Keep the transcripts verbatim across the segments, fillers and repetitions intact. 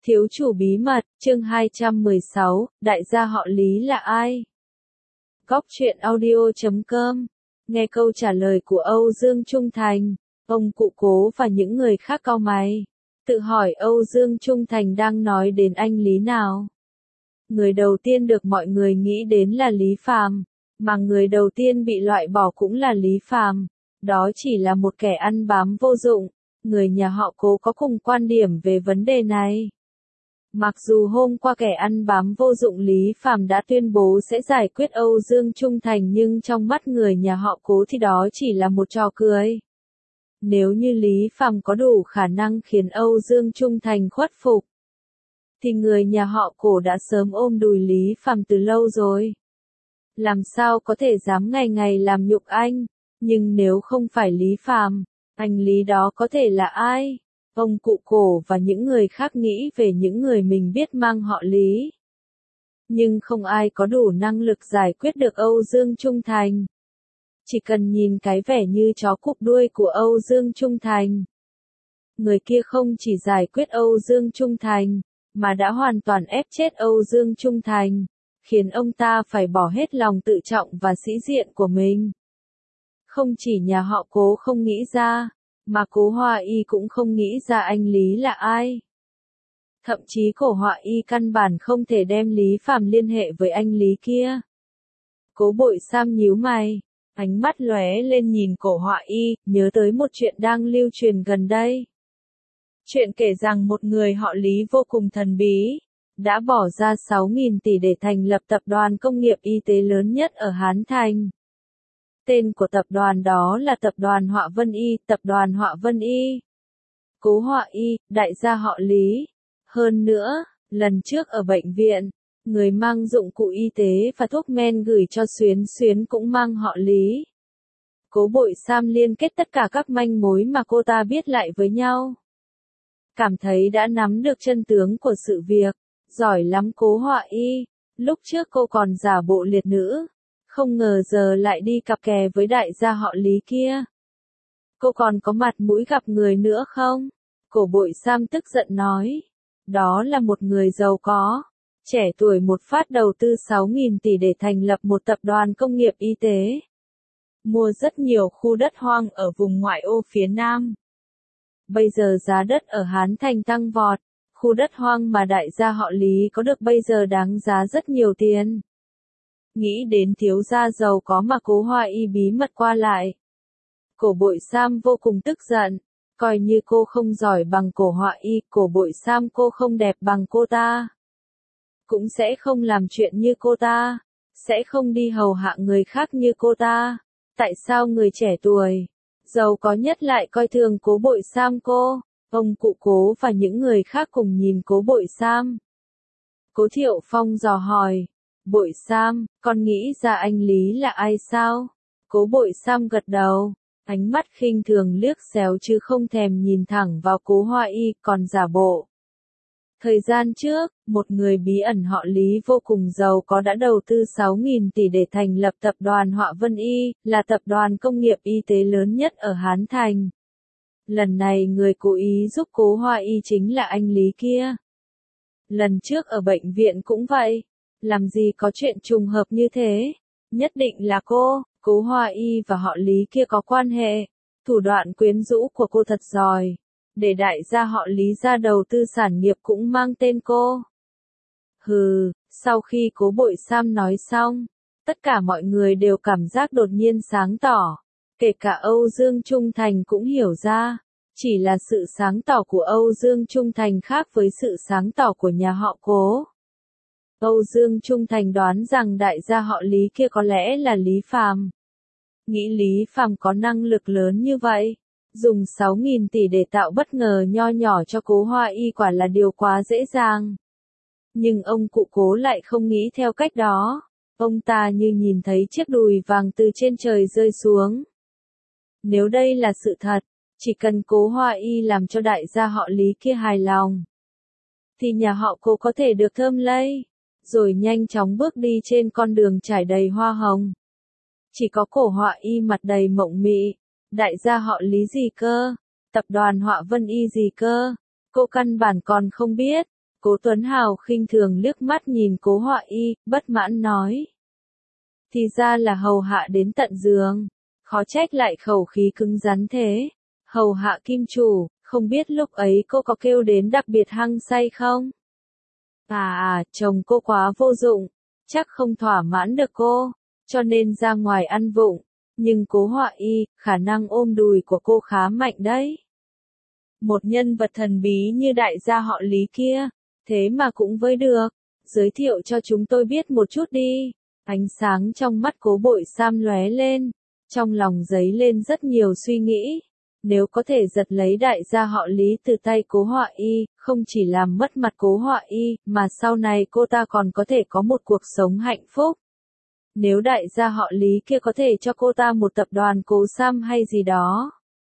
Thiếu chủ bí mật, chương hai trăm mười sáu, đại gia họ Lý là ai? Góc truyện audio chấm com. Nghe câu trả lời của Âu Dương Trung Thành, ông cụ Cố và những người khác cau mày. Tự hỏi Âu Dương Trung Thành đang nói đến anh Lý nào? Người đầu tiên được mọi người nghĩ đến là Lý Phàm, mà người đầu tiên bị loại bỏ cũng là Lý Phàm. Đó chỉ là một kẻ ăn bám vô dụng. Người nhà họ Cố có cùng quan điểm về vấn đề này. Mặc dù hôm qua kẻ ăn bám vô dụng Lý Phàm đã tuyên bố sẽ giải quyết Âu Dương Trung Thành, nhưng trong mắt người nhà họ Cố thì đó chỉ là một trò cười. Nếu như Lý Phàm có đủ khả năng khiến Âu Dương Trung Thành khuất phục, thì người nhà họ Cố đã sớm ôm đùi Lý Phàm từ lâu rồi. Làm sao có thể dám ngày ngày làm nhục anh? Nhưng nếu không phải Lý Phàm, anh Lý đó có thể là ai? Ông cụ Cổ và những người khác nghĩ về những người mình biết mang họ Lý. Nhưng không ai có đủ năng lực giải quyết được Âu Dương Trung Thành. Chỉ cần nhìn cái vẻ như chó cụp đuôi của Âu Dương Trung Thành. Người kia không chỉ giải quyết Âu Dương Trung Thành, mà đã hoàn toàn ép chết Âu Dương Trung Thành, khiến ông ta phải bỏ hết lòng tự trọng và sĩ diện của mình. Không chỉ nhà họ Cố không nghĩ ra, mà Cố Hoa Y cũng không nghĩ ra anh Lý là ai. Thậm chí Cố Hoa Y căn bản không thể đem Lý Phàm liên hệ với anh Lý kia. Cố Bội Sam nhíu mày, ánh mắt lóe lên nhìn Cố Hoa Y, nhớ tới một chuyện đang lưu truyền gần đây. Chuyện kể rằng một người họ Lý vô cùng thần bí, đã bỏ ra sáu nghìn tỷ để thành lập tập đoàn công nghiệp y tế lớn nhất ở Hán Thành. Tên của tập đoàn đó là Tập đoàn Họa Vân Y, Tập đoàn Họa Vân Y. Cố Hoa Y, đại gia họ Lý. Hơn nữa, lần trước ở bệnh viện, người mang dụng cụ y tế và thuốc men gửi cho Xuyến Xuyến cũng mang họ Lý. Cố Bội Sam liên kết tất cả các manh mối mà cô ta biết lại với nhau. Cảm thấy đã nắm được chân tướng của sự việc. Giỏi lắm Cố Hoa Y. Lúc trước cô còn giả bộ liệt nữ. Không ngờ giờ lại đi cặp kè với đại gia họ Lý kia. Cô còn có mặt mũi gặp người nữa không? Cố Bội Sam tức giận nói. Đó là một người giàu có. Trẻ tuổi một phát đầu tư sáu nghìn tỷ để thành lập một tập đoàn công nghiệp y tế. Mua rất nhiều khu đất hoang ở vùng ngoại ô phía Nam. Bây giờ giá đất ở Hán Thành tăng vọt. Khu đất hoang mà đại gia họ Lý có được bây giờ đáng giá rất nhiều tiền. Nghĩ đến thiếu gia giàu có mà Cố Hoa Y bí mật qua lại. Cố Bội Sam vô cùng tức giận. Coi như cô không giỏi bằng Cố Hoa Y, Cố Bội Sam cô không đẹp bằng cô ta. Cũng sẽ không làm chuyện như cô ta. Sẽ không đi hầu hạ người khác như cô ta. Tại sao người trẻ tuổi, giàu có nhất lại coi thường Cố Bội Sam cô? Ông cụ Cố và những người khác cùng nhìn Cố Bội Sam. Cố Thiệu Phong dò hỏi. Bội Sam, con nghĩ ra anh Lý là ai sao? Cố Bội Sam gật đầu, ánh mắt khinh thường liếc xéo chứ không thèm nhìn thẳng vào Cố Hoa Y, còn giả bộ. Thời gian trước, một người bí ẩn họ Lý vô cùng giàu có đã đầu tư sáu nghìn tỷ để thành lập tập đoàn Họa Vân Y, là tập đoàn công nghiệp y tế lớn nhất ở Hán Thành. Lần này người cố ý giúp Cố Hoa Y chính là anh Lý kia. Lần trước ở bệnh viện cũng vậy. Làm gì có chuyện trùng hợp như thế? Nhất định là cô, Cố Hoa Y và họ Lý kia có quan hệ. Thủ đoạn quyến rũ của cô thật giỏi. Để đại gia họ Lý ra đầu tư sản nghiệp cũng mang tên cô. Hừ, sau khi Cố Bội Sam nói xong, tất cả mọi người đều cảm giác đột nhiên sáng tỏ. Kể cả Âu Dương Trung Thành cũng hiểu ra. Chỉ là sự sáng tỏ của Âu Dương Trung Thành khác với sự sáng tỏ của nhà họ Cố. Âu Dương Trung Thành đoán rằng đại gia họ Lý kia có lẽ là Lý Phàm. Nghĩ Lý Phàm có năng lực lớn như vậy, dùng sáu nghìn tỷ để tạo bất ngờ nho nhỏ cho Cố Hoa Y quả là điều quá dễ dàng. Nhưng ông cụ Cố lại không nghĩ theo cách đó. Ông ta như nhìn thấy chiếc đùi vàng từ trên trời rơi xuống. Nếu đây là sự thật, chỉ cần Cố Hoa Y làm cho đại gia họ Lý kia hài lòng, thì nhà họ Cố có thể được thơm lây. Rồi nhanh chóng bước đi trên con đường trải đầy hoa hồng. Chỉ có Cố Hoa Y mặt đầy mộng mị. Đại gia họ Lý gì cơ? Tập đoàn Họa Vân Y gì cơ? Cô căn bản còn không biết. Cố Tuấn Hào khinh thường liếc mắt nhìn Cố Họa Y, bất mãn nói. Thì ra là hầu hạ đến tận giường, khó trách lại khẩu khí cứng rắn thế. Hầu hạ kim chủ, không biết lúc ấy cô có kêu đến đặc biệt hăng say không? À à, chồng cô quá vô dụng, chắc không thỏa mãn được cô, cho nên ra ngoài ăn vụng. Nhưng Cố Họa Y, khả năng ôm đùi của cô khá mạnh đấy. Một nhân vật thần bí như đại gia họ Lý kia, thế mà cũng với được. Giới thiệu cho chúng tôi biết một chút đi. Ánh sáng trong mắt Cố Bội Sam lóe lên, trong lòng dấy lên rất nhiều suy nghĩ. Nếu có thể giật lấy đại gia họ Lý từ tay Cố Họa Y, không chỉ làm mất mặt Cố Họa Y, mà sau này cô ta còn có thể có một cuộc sống hạnh phúc. Nếu đại gia họ Lý kia có thể cho cô ta một tập đoàn Cố Sam hay gì đó,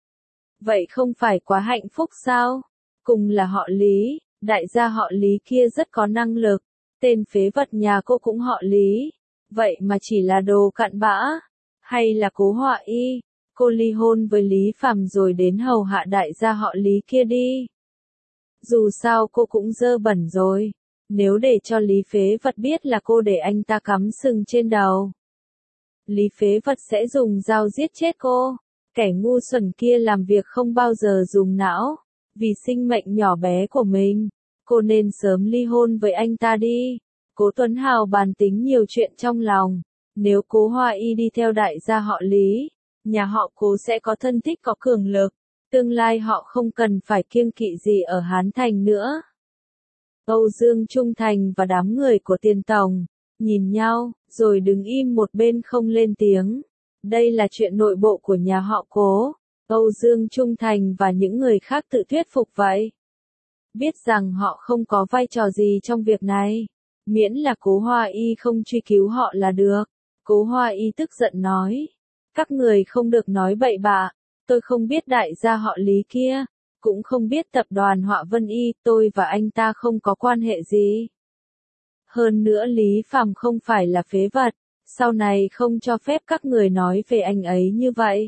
vậy không phải quá hạnh phúc sao? Cùng là họ Lý, đại gia họ Lý kia rất có năng lực, tên phế vật nhà cô cũng họ Lý, vậy mà chỉ là đồ cặn bã. Hay là Cố Họa Y, cô ly hôn với Lý Phàm rồi đến hầu hạ đại gia họ Lý kia đi. Dù sao cô cũng dơ bẩn rồi, nếu để cho Lý phế vật biết là cô để anh ta cắm sừng trên đầu, Lý phế vật sẽ dùng dao giết chết cô. Kẻ ngu xuẩn kia làm việc không bao giờ dùng não, vì sinh mệnh nhỏ bé của mình, cô nên sớm ly hôn với anh ta đi. Cố Tuấn Hào bàn tính nhiều chuyện trong lòng, nếu Cố Họa Y đi theo đại gia họ Lý, nhà họ Cố sẽ có thân thích có cường lực, tương lai họ không cần phải kiêng kỵ gì ở Hán Thành nữa. Âu Dương Trung Thành và đám người của Tiền Tổng nhìn nhau, rồi đứng im một bên không lên tiếng. Đây là chuyện nội bộ của nhà họ Cố. Âu Dương Trung Thành và những người khác tự thuyết phục vậy. Biết rằng họ không có vai trò gì trong việc này, miễn là Cố Họa Y không truy cứu họ là được. Cố Họa Y tức giận nói, các người không được nói bậy bạ, tôi không biết đại gia họ Lý kia, cũng không biết tập đoàn Họa Vân Y, tôi và anh ta không có quan hệ gì. Hơn nữa Lý Phàm không phải là phế vật, sau này không cho phép các người nói về anh ấy như vậy.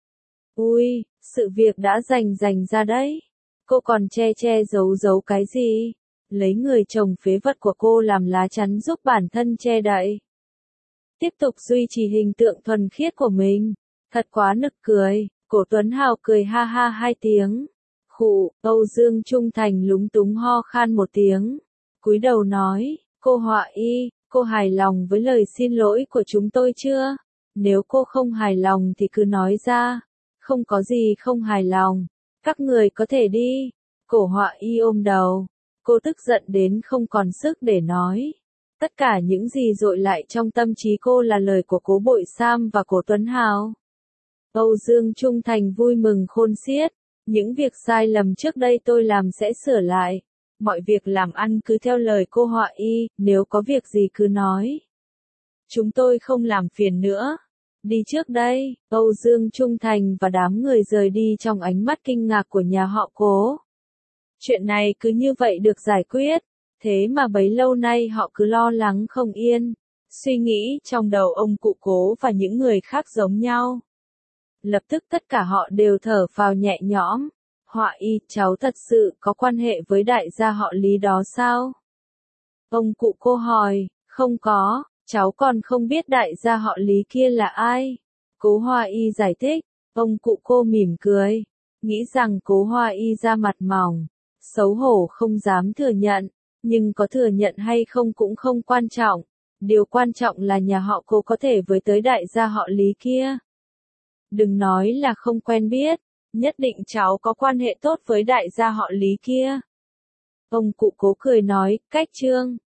Ui, sự việc đã rành rành ra đấy. Cô còn che che giấu giấu cái gì? Lấy người chồng phế vật của cô làm lá chắn giúp bản thân che đậy. Tiếp tục duy trì hình tượng thuần khiết của mình. Thật quá nực cười. Cổ Tuấn Hào cười ha ha hai tiếng. Khụ, Âu Dương Trung Thành lúng túng ho khan một tiếng. Cúi đầu nói, cô Họa Y, cô hài lòng với lời xin lỗi của chúng tôi chưa? Nếu cô không hài lòng thì cứ nói ra. Không có gì không hài lòng. Các người có thể đi. Cổ Họa Y ôm đầu. Cô tức giận đến không còn sức để nói. Tất cả những gì dội lại trong tâm trí cô là lời của Cố Bội Sam và Cố Tuấn Hào. Âu Dương Trung Thành vui mừng khôn xiết. Những việc sai lầm trước đây tôi làm sẽ sửa lại. Mọi việc làm ăn cứ theo lời cô Họa Y, nếu có việc gì cứ nói. Chúng tôi không làm phiền nữa. Đi trước đây. Âu Dương Trung Thành và đám người rời đi trong ánh mắt kinh ngạc của nhà họ Cố. Chuyện này cứ như vậy được giải quyết. Thế mà bấy lâu nay họ cứ lo lắng không yên. Suy nghĩ trong đầu ông cụ Cố và những người khác giống nhau. Lập tức tất cả họ đều thở phào nhẹ nhõm. Họa Y, cháu thật sự có quan hệ với đại gia họ Lý đó sao? Ông cụ Cô hỏi, không có, cháu còn không biết đại gia họ Lý kia là ai. Cố Họa Y giải thích, ông cụ Cô mỉm cười, nghĩ rằng Cố Họa Y ra mặt mỏng, xấu hổ không dám thừa nhận, nhưng có thừa nhận hay không cũng không quan trọng. Điều quan trọng là nhà họ Cố có thể với tới đại gia họ Lý kia. Đừng nói là không quen biết, nhất định cháu có quan hệ tốt với đại gia họ Lý kia. Ông cụ Cố cười nói, cách trương.